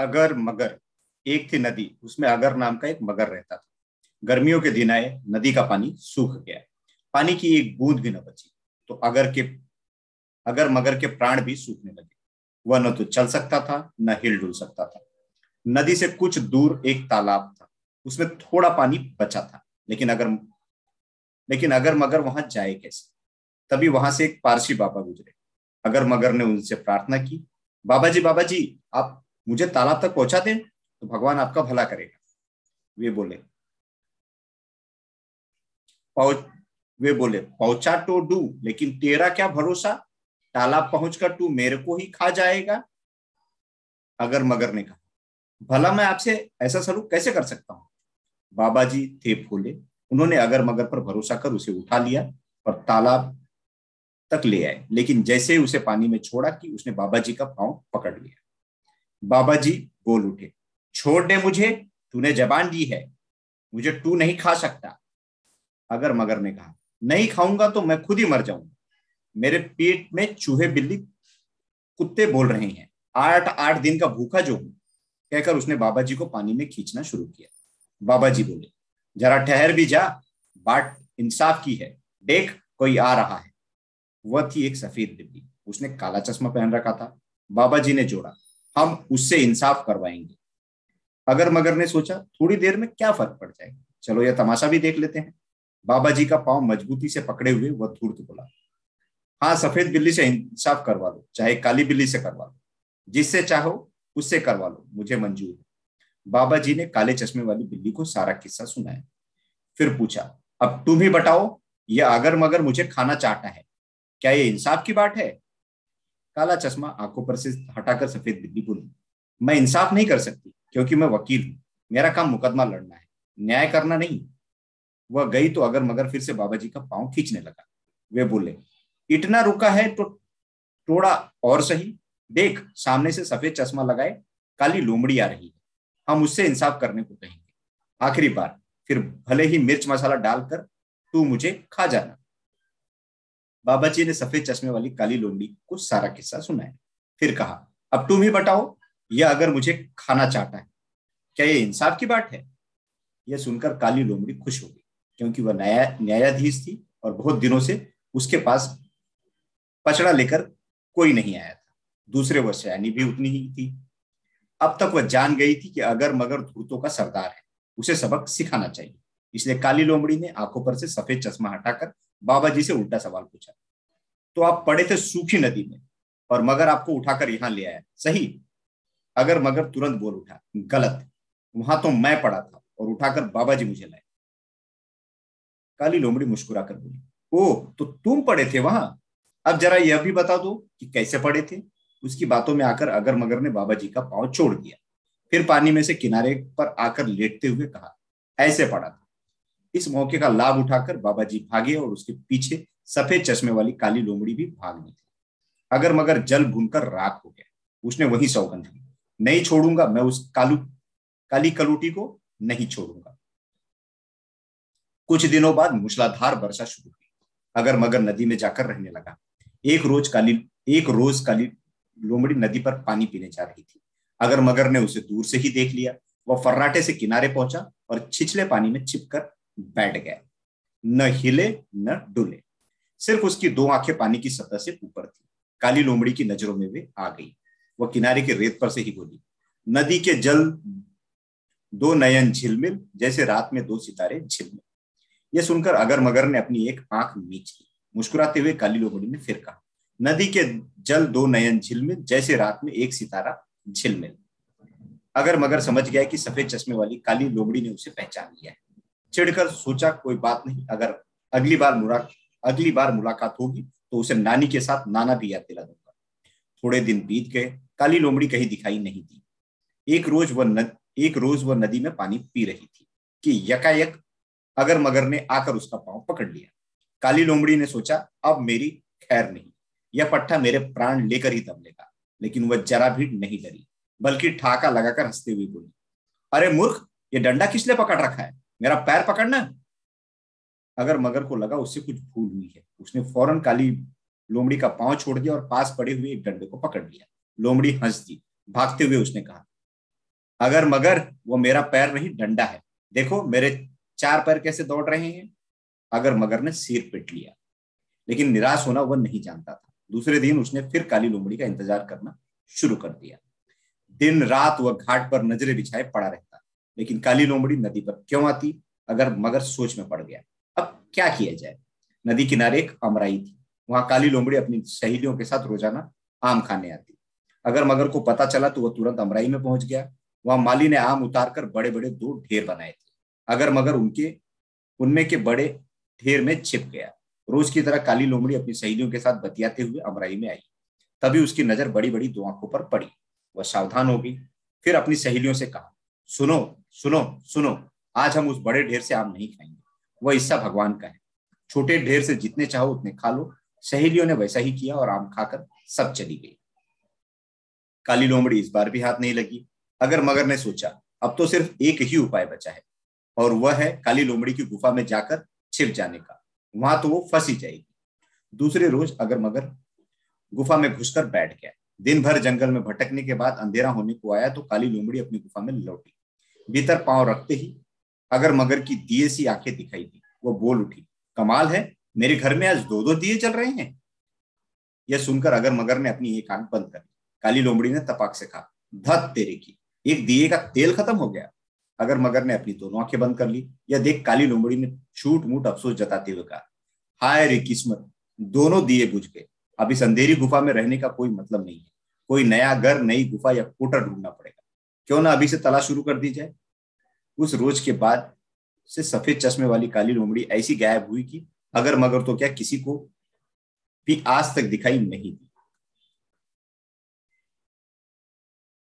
अगर मगर। एक थी नदी, उसमें अगर नाम का एक मगर रहता था। गर्मियों के दिन आए, नदी का पानी सूख गया, पानी की एक बूंद भी न बची। तो अगर मगर के प्राण भी सूखने लगे। वह न तो चल सकता था, न हिल डुल सकता था। नदी से कुछ दूर एक तालाब था, उसमें थोड़ा पानी बचा था। लेकिन अगर मगर वहां जाए कैसे? तभी वहां से एक पारसी बाबा गुजरे। अगर मगर ने उनसे प्रार्थना की, बाबा जी, आप मुझे तालाब तक पहुंचा दें तो भगवान आपका भला करेगा। वे बोले पहुंच वे बोले, पहुंचा तो डू, लेकिन तेरा क्या भरोसा, तालाब पहुंचकर तू मेरे को ही खा जाएगा। अगर मगर ने कहा, भला मैं आपसे ऐसा सलूक कैसे कर सकता हूँ। बाबा जी थे भोले। उन्होंने अगर मगर पर भरोसा कर उसे उठा लिया और तालाब तक ले आए। लेकिन जैसे ही उसे पानी में छोड़ा कि उसने बाबा जी का पांव पकड़ लिया। बाबा जी बोल उठे, छोड़ दे मुझे, तूने जबान दी है, मुझे तू नहीं खा सकता। अगर मगर ने कहा, नहीं खाऊंगा तो मैं खुद ही मर जाऊंगा। मेरे पेट में चूहे बिल्ली कुत्ते बोल रहे हैं, 8 8 दिन का भूखा जो हूं। कहकर उसने बाबा जी को पानी में खींचना शुरू किया। बाबा जी बोले, जरा ठहर भी जा, बाट इंसाफ की है, देख कोई आ रहा है। वह थी एक सफेद बिल्ली, उसने काला चश्मा पहन रखा था। बाबा जी ने जोड़ा, हम उससे इंसाफ करवाएंगे। अगर मगर ने सोचा, थोड़ी देर में क्या फर्क पड़ जाएगा, चलो यह तमाशा भी देख लेते हैं। बाबा जी का पांव मजबूती से पकड़े हुए वह धूर्त बोला, हाँ, सफेद बिल्ली से इंसाफ करवा लो, चाहे काली बिल्ली से करवा लो, जिससे चाहो उससे करवा लो, मुझे मंजूर है। बाबा जी ने काले चश्मे वाली बिल्ली को सारा किस्सा सुनाया। फिर पूछा, अब तुम ही बताओ, यह अगर मगर मुझे खाना चाहता है, क्या ये इंसाफ की बात है। काला चश्मा आंखों पर से हटाकर सफेद बिल्ली बोली, मैं इंसाफ नहीं कर सकती, क्योंकि मैं वकील हूं। मेरा काम मुकदमा लड़ना है, न्याय करना नहीं। वह गई तो अगर मगर फिर से बाबा जी का पांव खींचने लगा। वे बोले, इतना रुका है तो थोड़ा और सही, देख सामने से सफेद चश्मा लगाए काली लोमड़ी आ रही है, हम उससे इंसाफ करने को कहेंगे। आखिरी बार, फिर भले ही मिर्च मसाला डालकर तू मुझे खा जाना। बाबा जी ने सफेद चश्मे वाली काली लोमड़ी को सारा किस्सा सुनाया। फिर कहा, अब तुम ही बताओ, यह अगर मुझे खाना चाहता है, क्या ये इंसाफ की बात है। यह सुनकर काली लोमड़ी खुश हो गई, क्योंकि वह नया न्यायाधीश थी और बहुत दिनों से उसके पास पचड़ा लेकर कोई नहीं आया था। दूसरे वर्ष यानी भी उतनी ही थी। अब तक वह जान गई थी कि अगर मगर धूर्तों का सरदार है, उसे सबक सिखाना चाहिए। इसलिए काली लोमड़ी ने आंखों पर से सफेद चश्मा हटाकर बाबा जी से उल्टा सवाल पूछा, तो आप पड़े थे सूखी नदी में और मगर आपको उठाकर यहां ले आया, सही। अगर मगर तुरंत बोल उठा, गलत, वहां तो मैं पड़ा था और उठाकर बाबा जी मुझे लाए। काली लोमड़ी मुस्कुराकर बोली, ओ तो तुम पड़े थे वहां, अब जरा यह भी बता दो कि कैसे पड़े थे। उसकी बातों में आकर अगर मगर ने बाबा जी का पांव छोड़ दिया। फिर पानी में से किनारे पर आकर लेटते हुए कहा, ऐसे पड़ा था। इस मौके का लाभ उठाकर बाबा जी भागे और उसके पीछे सफेद चश्मे वाली काली लोमड़ी भी भाग निकली। अगर मगर जल भूनकर राख हो गया। उसने वही सौगंध ली, नहीं छोड़ूंगा मैं उस काली कलूटी को, नहीं छोड़ूंगा। कुछ दिनों बाद मूसलाधार वर्षा शुरू हुई। अगर मगर नदी में जाकर रहने लगा। एक रोज काली लोमड़ी नदी पर पानी पीने जा रही थी। अगर मगर ने उसे दूर से ही देख लिया। वह फर्राटे से किनारे पहुंचा और छिछले पानी में छिपकर बैठ गया। न हिले न डुले, सिर्फ उसकी दो आंखें पानी की सतह से ऊपर थी। काली लोमड़ी की नजरों में वे आ गई। वह किनारे के रेत पर से ही बोली, नदी के जल दो नयन झिलमिल, जैसे रात में दो सितारे झिलमिल। यह सुनकर अगर मगर ने अपनी एक आंख मीच ली। मुस्कुराते हुए काली लोमड़ी ने फिर कहा, नदी के जल दो नयन झिलमिल, जैसे रात में एक सितारा झिलमिल। अगर मगर समझ गया कि सफेद चश्मे वाली काली लोमड़ी ने उसे पहचान लिया है। चिढ़कर सोचा, कोई बात नहीं, अगर अगली बार मुलाकात होगी तो उसे नानी के साथ नाना भी याद दिला दूंगा। थोड़े दिन बीत गए, काली लोमड़ी कहीं दिखाई नहीं दी। एक रोज वह नदी में पानी पी रही थी कि यकायक अगर मगर ने आकर उसका पांव पकड़ लिया। काली लोमड़ी ने सोचा, अब मेरी खैर नहीं, यह पट्टा मेरे प्राण लेकर ही दम लेगा। लेकिन वह जरा भी नहीं डरी, बल्कि ठाका लगाकर हंसते हुए बोली, अरे मूर्ख, ये डंडा किस लिए पकड़ रखा है, मेरा पैर पकड़ना। अगर मगर को लगा उससे कुछ भूल हुई है। उसने फौरन काली लोमड़ी का पांव छोड़ दिया और पास पड़े हुए एक डंडे को पकड़ लिया। लोमड़ी हंस दी। भागते हुए उसने कहा, अगर मगर वो मेरा पैर नहीं डंडा है, देखो मेरे 4 पैर कैसे दौड़ रहे हैं। अगर मगर ने सिर पीट लिया, लेकिन निराश होना वह नहीं जानता था। दूसरे दिन उसने फिर काली लोमड़ी का इंतजार करना शुरू कर दिया। दिन रात वह घाट पर नजरें बिछाए पड़ा रहता, लेकिन काली लोमड़ी नदी पर क्यों आती। अगर मगर सोच में पड़ गया, अब क्या किया जाए। नदी किनारे एक अमराई थी, वहां काली लोमड़ी अपनी सहेलियों के साथ रोजाना आम खाने आती। अगर मगर को पता चला तो वह तुरंत अमराई में पहुंच गया। वहां माली ने आम उतार कर बड़े बड़े 2 ढेर बनाए थे। अगर मगर उनके उनमें के बड़े ढेर में छिप गया। रोज की तरह काली लोमड़ी अपनी सहेलियों के साथ बतियाते हुए अमराई में आई। तभी उसकी नजर बड़ी बड़ी 2 आंखों पर पड़ी। वह सावधान हो गई, फिर अपनी सहेलियों से कहा, सुनो सुनो सुनो, आज हम उस बड़े ढेर से आम नहीं खाएंगे। वह हिस्सा भगवान का है। छोटे ढेर से जितने चाहो उतने खा लो। सहेलियों ने वैसा ही किया और आम खाकर सब चली गई। काली लोमड़ी इस बार भी हाथ नहीं लगी। अगर मगर ने सोचा, अब तो सिर्फ एक ही उपाय बचा है, और वह है काली लोमड़ी की गुफा में जाकर छिप जाने का। वहां तो वो फंसी जाएगी। दूसरे रोज अगर मगर गुफा में घुसकर बैठ गया। दिन भर जंगल में भटकने के बाद अंधेरा होने को आया तो काली लोमड़ी अपनी गुफा में लौटी। भीतर पांव रखते ही अगर मगर की दिए सी आंखें दिखाई दी। वो बोल उठी, कमाल है, मेरे घर में आज 2 2 दिए जल रहे हैं। यह सुनकर अगर मगर ने अपनी एक आंख बंद कर ली। काली लोमड़ी ने तपाक से कहा, धत तेरे की, एक दिए का तेल खत्म हो गया। अगर मगर ने अपनी दोनों आंखें बंद कर ली। यह देख काली लोमड़ी ने छूट मूट अफसोस जताते हुए कहा, हाय रे किस्मत, दोनों दिए बुझ गए। अब इस अंधेरी गुफा में रहने का कोई मतलब नहीं है। कोई नया घर, नई गुफा या कोटर ढूंढना पड़ेगा। क्यों ना अभी से तलाश शुरू कर दी जाए। उस रोज के बाद से सफेद चश्मे वाली काली लोमड़ी ऐसी गायब हुई कि अगर मगर तो क्या, किसी को भी आज तक दिखाई नहीं दी।